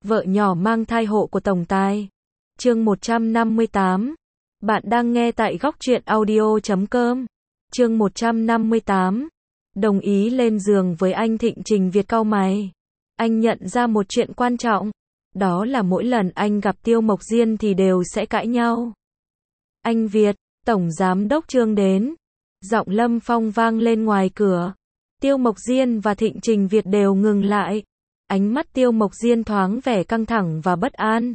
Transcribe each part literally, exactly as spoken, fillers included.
Vợ nhỏ mang thai hộ của tổng tài. Chương một trăm năm mươi tám. Bạn đang nghe tại góc truyện audio chấm com. Chương một trăm năm mươi tám. Đồng ý lên giường với anh. Thịnh Trình Việt cau mày. Anh nhận ra một chuyện quan trọng. Đó là mỗi lần anh gặp Tiêu Mộc Diên thì đều sẽ cãi nhau. Anh Việt, Tổng Giám đốc Trương đến. Giọng Lâm Phong vang lên ngoài cửa. Tiêu Mộc Diên và Thịnh Trình Việt đều ngừng lại. Ánh mắt Tiêu Mộc Diên thoáng vẻ căng thẳng và bất an.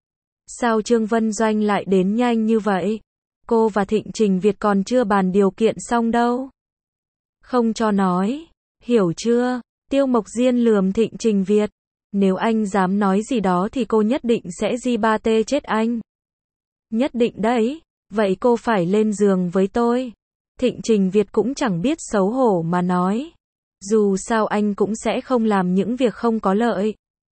Sao Trương Vân Doanh lại đến nhanh như vậy? Cô và Thịnh Trình Việt còn chưa bàn điều kiện xong đâu. Không cho nói. Hiểu chưa? Tiêu Mộc Diên lườm Thịnh Trình Việt. Nếu anh dám nói gì đó thì cô nhất định sẽ gi ba tê chết anh. Nhất định đấy. Vậy cô phải lên giường với tôi. Thịnh Trình Việt cũng chẳng biết xấu hổ mà nói. Dù sao anh cũng sẽ không làm những việc không có lợi.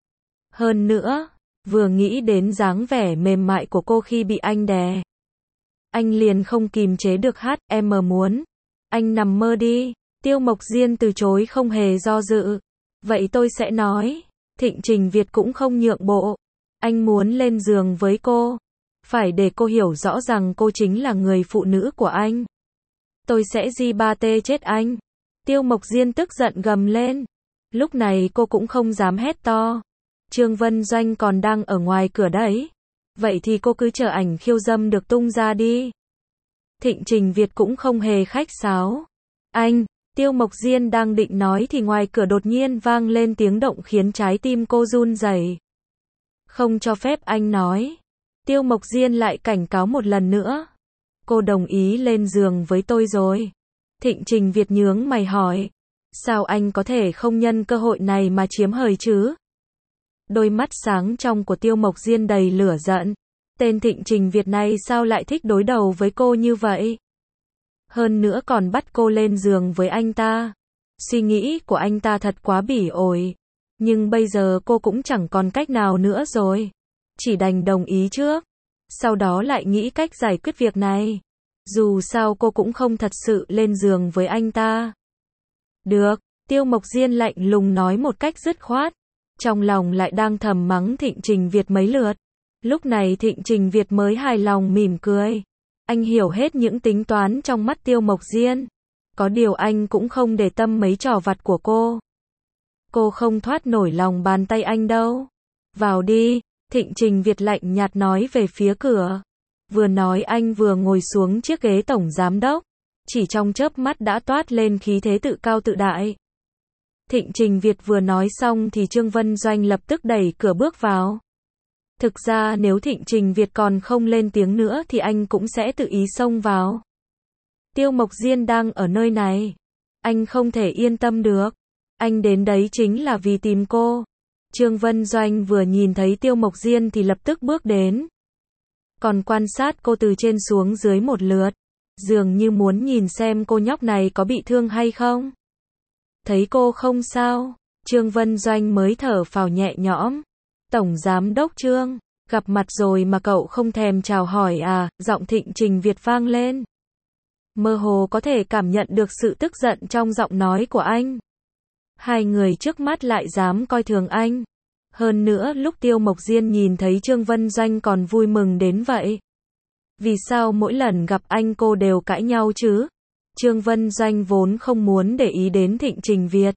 Hơn nữa, vừa nghĩ đến dáng vẻ mềm mại của cô khi bị anh đè, anh liền không kìm chế được hát, em mờ muốn. Anh nằm mơ đi. Tiêu Mộc Diên từ chối không hề do dự. Vậy tôi sẽ nói. Thịnh Trình Việt cũng không nhượng bộ. Anh muốn lên giường với cô. Phải để cô hiểu rõ rằng cô chính là người phụ nữ của anh. Tôi sẽ gi ba tê chết anh. Tiêu Mộc Diên tức giận gầm lên. Lúc này cô cũng không dám hét to. Trương Vân Doanh còn đang ở ngoài cửa đấy. Vậy thì cô cứ chờ ảnh khiêu dâm được tung ra đi. Thịnh Trình Việt cũng không hề khách sáo. Anh, Tiêu Mộc Diên đang định nói thì ngoài cửa đột nhiên vang lên tiếng động khiến trái tim cô run rẩy. Không cho phép anh nói. Tiêu Mộc Diên lại cảnh cáo một lần nữa. Cô đồng ý lên giường với tôi rồi. Thịnh Trình Việt nhướng mày hỏi. Sao anh có thể không nhân cơ hội này mà chiếm hời chứ? Đôi mắt sáng trong của Tiêu Mộc Diên đầy lửa giận. Tên Thịnh Trình Việt này sao lại thích đối đầu với cô như vậy? Hơn nữa còn bắt cô lên giường với anh ta. Suy nghĩ của anh ta thật quá bỉ ổi. Nhưng bây giờ cô cũng chẳng còn cách nào nữa rồi. Chỉ đành đồng ý trước. Sau đó lại nghĩ cách giải quyết việc này. Dù sao cô cũng không thật sự lên giường với anh ta. Được, Tiêu Mộc Diên lạnh lùng nói một cách dứt khoát. Trong lòng lại đang thầm mắng Thịnh Trình Việt mấy lượt. Lúc này Thịnh Trình Việt mới hài lòng mỉm cười. Anh hiểu hết những tính toán trong mắt Tiêu Mộc Diên. Có điều anh cũng không để tâm mấy trò vặt của cô. Cô không thoát nổi lòng bàn tay anh đâu. Vào đi, Thịnh Trình Việt lạnh nhạt nói về phía cửa. Vừa nói anh vừa ngồi xuống chiếc ghế tổng giám đốc. Chỉ trong chớp mắt đã toát lên khí thế tự cao tự đại. Thịnh Trình Việt vừa nói xong thì Trương Vân Doanh lập tức đẩy cửa bước vào. Thực ra nếu Thịnh Trình Việt còn không lên tiếng nữa thì anh cũng sẽ tự ý xông vào. Tiêu Mộc Diên đang ở nơi này. Anh không thể yên tâm được. Anh đến đấy chính là vì tìm cô. Trương Vân Doanh vừa nhìn thấy Tiêu Mộc Diên thì lập tức bước đến. Còn quan sát cô từ trên xuống dưới một lượt. Dường như muốn nhìn xem cô nhóc này có bị thương hay không. Thấy cô không sao, Trương Vân Doanh mới thở phào nhẹ nhõm. Tổng Giám đốc Trương, gặp mặt rồi mà cậu không thèm chào hỏi à? Giọng Thịnh Trình Việt vang lên. Mơ hồ có thể cảm nhận được sự tức giận trong giọng nói của anh. Hai người trước mắt lại dám coi thường anh. Hơn nữa lúc Tiêu Mộc Diên nhìn thấy Trương Vân Doanh còn vui mừng đến vậy. Vì sao mỗi lần gặp anh cô đều cãi nhau chứ? Trương Vân Doanh vốn không muốn để ý đến Thịnh Trình Việt.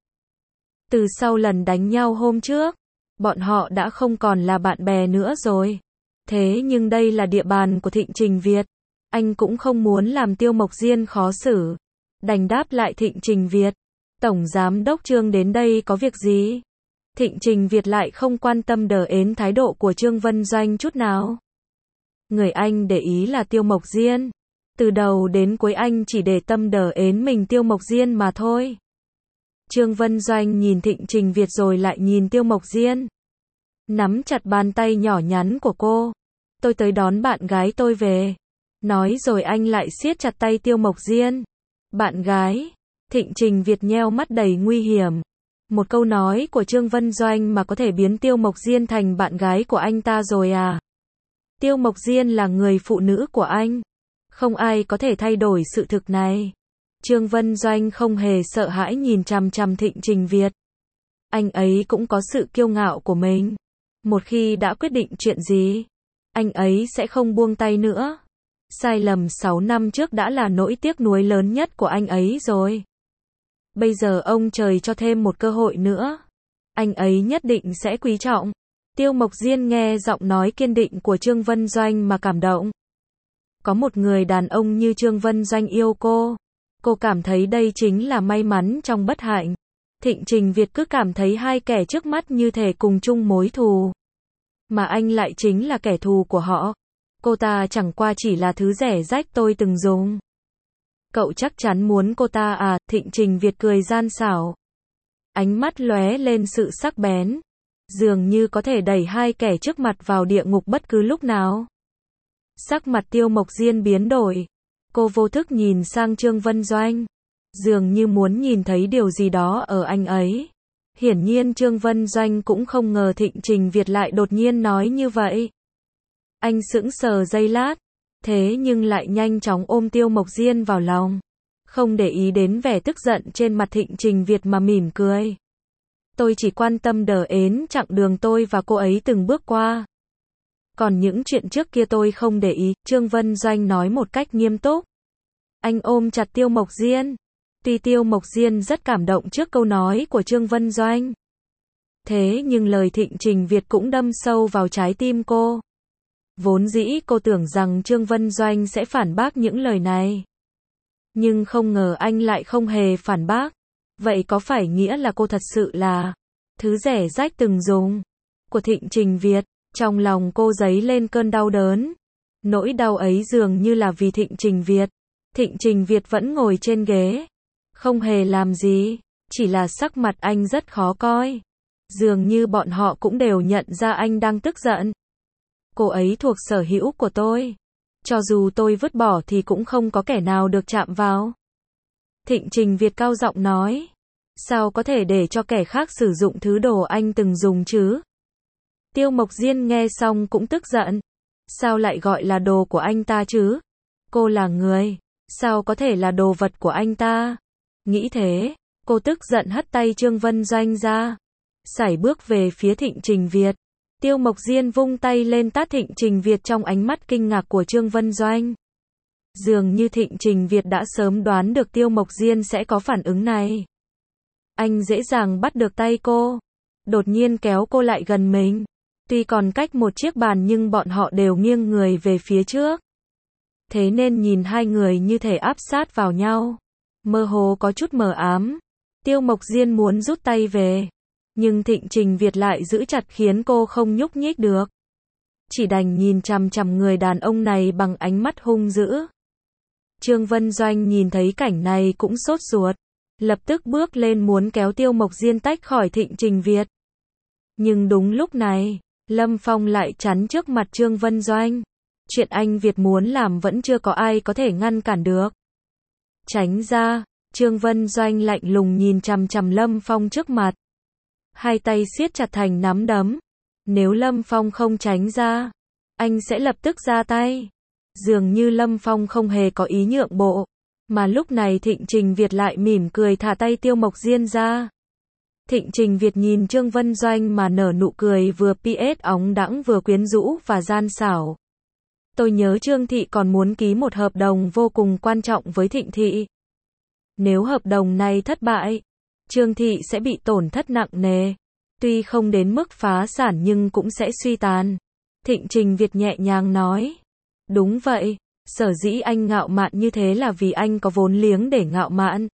Từ sau lần đánh nhau hôm trước, bọn họ đã không còn là bạn bè nữa rồi. Thế nhưng đây là địa bàn của Thịnh Trình Việt. Anh cũng không muốn làm Tiêu Mộc Diên khó xử. Đành đáp lại Thịnh Trình Việt. Tổng Giám đốc Trương đến đây có việc gì? Thịnh Trình Việt lại không quan tâm đờ ến thái độ của Trương Vân Doanh chút nào. Người anh để ý là Tiêu Mộc Diên. Từ đầu đến cuối anh chỉ để tâm đờ ến mình Tiêu Mộc Diên mà thôi. Trương Vân Doanh nhìn Thịnh Trình Việt rồi lại nhìn Tiêu Mộc Diên. Nắm chặt bàn tay nhỏ nhắn của cô. Tôi tới đón bạn gái tôi về. Nói rồi anh lại siết chặt tay Tiêu Mộc Diên. Bạn gái? Thịnh Trình Việt nheo mắt đầy nguy hiểm. Một câu nói của Trương Vân Doanh mà có thể biến Tiêu Mộc Diên thành bạn gái của anh ta rồi à? Tiêu Mộc Diên là người phụ nữ của anh. Không ai có thể thay đổi sự thực này. Trương Vân Doanh không hề sợ hãi nhìn chằm chằm Thịnh Trình Việt. Anh ấy cũng có sự kiêu ngạo của mình. Một khi đã quyết định chuyện gì, anh ấy sẽ không buông tay nữa. Sai lầm sáu năm trước đã là nỗi tiếc nuối lớn nhất của anh ấy rồi. Bây giờ ông trời cho thêm một cơ hội nữa. Anh ấy nhất định sẽ quý trọng. Tiêu Mộc Diên nghe giọng nói kiên định của Trương Vân Doanh mà cảm động. Có một người đàn ông như Trương Vân Doanh yêu cô. Cô cảm thấy đây chính là may mắn trong bất hạnh. Thịnh Trình Việt cứ cảm thấy hai kẻ trước mắt như thể cùng chung mối thù. Mà anh lại chính là kẻ thù của họ. Cô ta chẳng qua chỉ là thứ rẻ rách tôi từng dùng. Cậu chắc chắn muốn cô ta à, Thịnh Trình Việt cười gian xảo. Ánh mắt lóe lên sự sắc bén. Dường như có thể đẩy hai kẻ trước mặt vào địa ngục bất cứ lúc nào. Sắc mặt Tiêu Mộc Diên biến đổi. Cô vô thức nhìn sang Trương Vân Doanh. Dường như muốn nhìn thấy điều gì đó ở anh ấy. Hiển nhiên Trương Vân Doanh cũng không ngờ Thịnh Trình Việt lại đột nhiên nói như vậy. Anh sững sờ giây lát. Thế nhưng lại nhanh chóng ôm Tiêu Mộc Diên vào lòng. Không để ý đến vẻ tức giận trên mặt Thịnh Trình Việt mà mỉm cười. Tôi chỉ quan tâm đờ ến chặng đường tôi và cô ấy từng bước qua. Còn những chuyện trước kia tôi không để ý, Trương Vân Doanh nói một cách nghiêm túc. Anh ôm chặt Tiêu Mộc Diên. Tuy Tiêu Mộc Diên rất cảm động trước câu nói của Trương Vân Doanh. Thế nhưng lời Thịnh Trình Việt cũng đâm sâu vào trái tim cô. Vốn dĩ cô tưởng rằng Trương Vân Doanh sẽ phản bác những lời này. Nhưng không ngờ anh lại không hề phản bác. Vậy có phải nghĩa là cô thật sự là thứ rẻ rách từng dùng của Thịnh Trình Việt? Trong lòng cô dấy lên cơn đau đớn. Nỗi đau ấy dường như là vì Thịnh Trình Việt. Thịnh Trình Việt vẫn ngồi trên ghế. Không hề làm gì. Chỉ là sắc mặt anh rất khó coi. Dường như bọn họ cũng đều nhận ra anh đang tức giận. Cô ấy thuộc sở hữu của tôi. Cho dù tôi vứt bỏ thì cũng không có kẻ nào được chạm vào. Thịnh Trình Việt cao giọng nói. Sao có thể để cho kẻ khác sử dụng thứ đồ anh từng dùng chứ? Tiêu Mộc Diên nghe xong cũng tức giận. Sao lại gọi là đồ của anh ta chứ? Cô là người. Sao có thể là đồ vật của anh ta? Nghĩ thế, cô tức giận hất tay Trương Vân Doanh ra. Sải bước về phía Thịnh Trình Việt. Tiêu Mộc Diên vung tay lên tát Thịnh Trình Việt trong ánh mắt kinh ngạc của Trương Vân Doanh. Dường như Thịnh Trình Việt đã sớm đoán được Tiêu Mộc Diên sẽ có phản ứng này. Anh dễ dàng bắt được tay cô. Đột nhiên kéo cô lại gần mình. Tuy còn cách một chiếc bàn nhưng bọn họ đều nghiêng người về phía trước. Thế nên nhìn hai người như thể áp sát vào nhau. Mơ hồ có chút mờ ám. Tiêu Mộc Diên muốn rút tay về. Nhưng Thịnh Trình Việt lại giữ chặt khiến cô không nhúc nhích được. Chỉ đành nhìn chằm chằm người đàn ông này bằng ánh mắt hung dữ. Trương Vân Doanh nhìn thấy cảnh này cũng sốt ruột. Lập tức bước lên muốn kéo Tiêu Mộc Diên tách khỏi Thịnh Trình Việt. Nhưng đúng lúc này, Lâm Phong lại chắn trước mặt Trương Vân Doanh. Chuyện anh Việt muốn làm vẫn chưa có ai có thể ngăn cản được. Tránh ra, Trương Vân Doanh lạnh lùng nhìn chằm chằm Lâm Phong trước mặt. Hai tay siết chặt thành nắm đấm. Nếu Lâm Phong không tránh ra, anh sẽ lập tức ra tay. Dường như Lâm Phong không hề có ý nhượng bộ. Mà lúc này Thịnh Trình Việt lại mỉm cười thả tay Tiêu Mộc Diên ra. Thịnh Trình Việt nhìn Trương Vân Doanh mà nở nụ cười vừa pê ét óng đãng vừa quyến rũ và gian xảo. Tôi nhớ Trương Thị còn muốn ký một hợp đồng vô cùng quan trọng với Thịnh Thị. Nếu hợp đồng này thất bại, Trương Thị sẽ bị tổn thất nặng nề. Tuy không đến mức phá sản nhưng cũng sẽ suy tàn. Thịnh Trình Việt nhẹ nhàng nói. Đúng vậy, sở dĩ anh ngạo mạn như thế là vì anh có vốn liếng để ngạo mạn.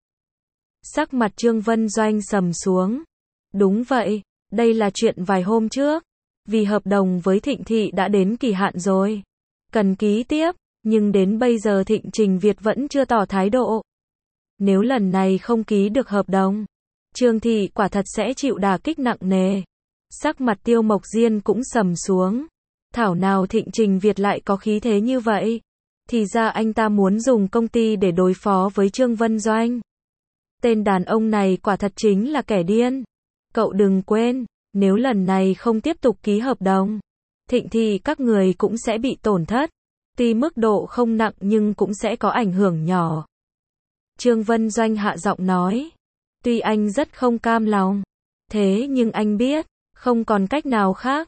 Sắc mặt Trương Vân Doanh sầm xuống. Đúng vậy, đây là chuyện vài hôm trước. Vì hợp đồng với Thịnh Thị đã đến kỳ hạn rồi. Cần ký tiếp, nhưng đến bây giờ Thịnh Trình Việt vẫn chưa tỏ thái độ. Nếu lần này không ký được hợp đồng, Trương Thị quả thật sẽ chịu đả kích nặng nề. Sắc mặt Tiêu Mộc Diên cũng sầm xuống. Thảo nào Thịnh Trình Việt lại có khí thế như vậy. Thì ra anh ta muốn dùng công ty để đối phó với Trương Vân Doanh. Tên đàn ông này quả thật chính là kẻ điên. Cậu đừng quên, nếu lần này không tiếp tục ký hợp đồng, Thịnh Thị các người cũng sẽ bị tổn thất. Tuy mức độ không nặng nhưng cũng sẽ có ảnh hưởng nhỏ. Trương Vân Doanh hạ giọng nói. Tuy anh rất không cam lòng, thế nhưng anh biết, không còn cách nào khác.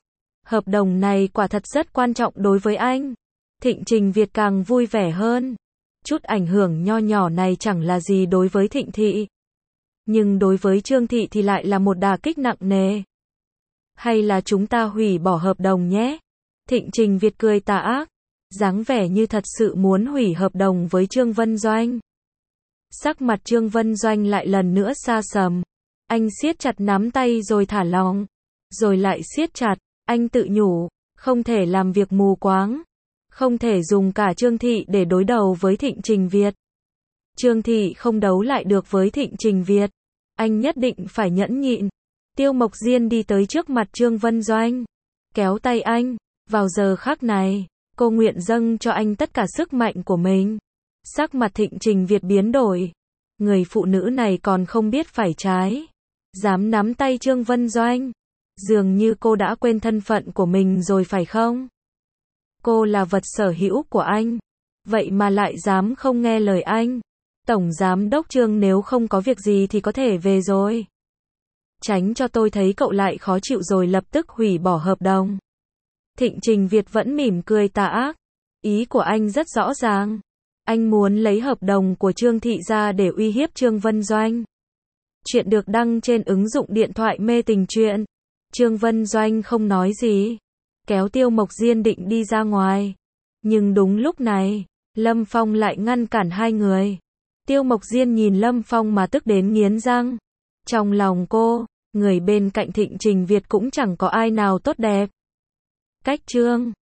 Hợp đồng này quả thật rất quan trọng đối với anh. Thịnh Trình Việt càng vui vẻ hơn. Chút ảnh hưởng nho nhỏ này chẳng là gì đối với Thịnh Thị. Nhưng đối với Trương Thị thì lại là một đả kích nặng nề. Hay là chúng ta hủy bỏ hợp đồng nhé? Thịnh Trình Việt cười tà ác, dáng vẻ như thật sự muốn hủy hợp đồng với Trương Vân Doanh. Sắc mặt Trương Vân Doanh lại lần nữa xa sầm. Anh siết chặt nắm tay rồi thả lỏng, rồi lại siết chặt, anh tự nhủ, không thể làm việc mù quáng, không thể dùng cả Trương Thị để đối đầu với Thịnh Trình Việt. Trương Thị không đấu lại được với Thịnh Trình Việt, anh nhất định phải nhẫn nhịn. Tiêu Mộc Diên đi tới trước mặt Trương Vân Doanh, kéo tay anh, vào giờ khắc này, cô nguyện dâng cho anh tất cả sức mạnh của mình. Sắc mặt Thịnh Trình Việt biến đổi, người phụ nữ này còn không biết phải trái, dám nắm tay Trương Vân Doanh, dường như cô đã quên thân phận của mình rồi phải không? Cô là vật sở hữu của anh, vậy mà lại dám không nghe lời anh. Tổng giám đốc Trương nếu không có việc gì thì có thể về rồi. Tránh cho tôi thấy cậu lại khó chịu rồi lập tức hủy bỏ hợp đồng. Thịnh Trình Việt vẫn mỉm cười tà ác. Ý của anh rất rõ ràng. Anh muốn lấy hợp đồng của Trương Thị ra để uy hiếp Trương Vân Doanh. Chuyện được đăng trên ứng dụng điện thoại mê tình truyện. Trương Vân Doanh không nói gì, kéo Tiêu Mộc Diên định đi ra ngoài. Nhưng đúng lúc này, Lâm Phong lại ngăn cản hai người. Tiêu Mộc Diên nhìn Lâm Phong mà tức đến nghiến răng. Trong lòng cô, người bên cạnh Thịnh Trình Việt cũng chẳng có ai nào tốt đẹp. Cách Trương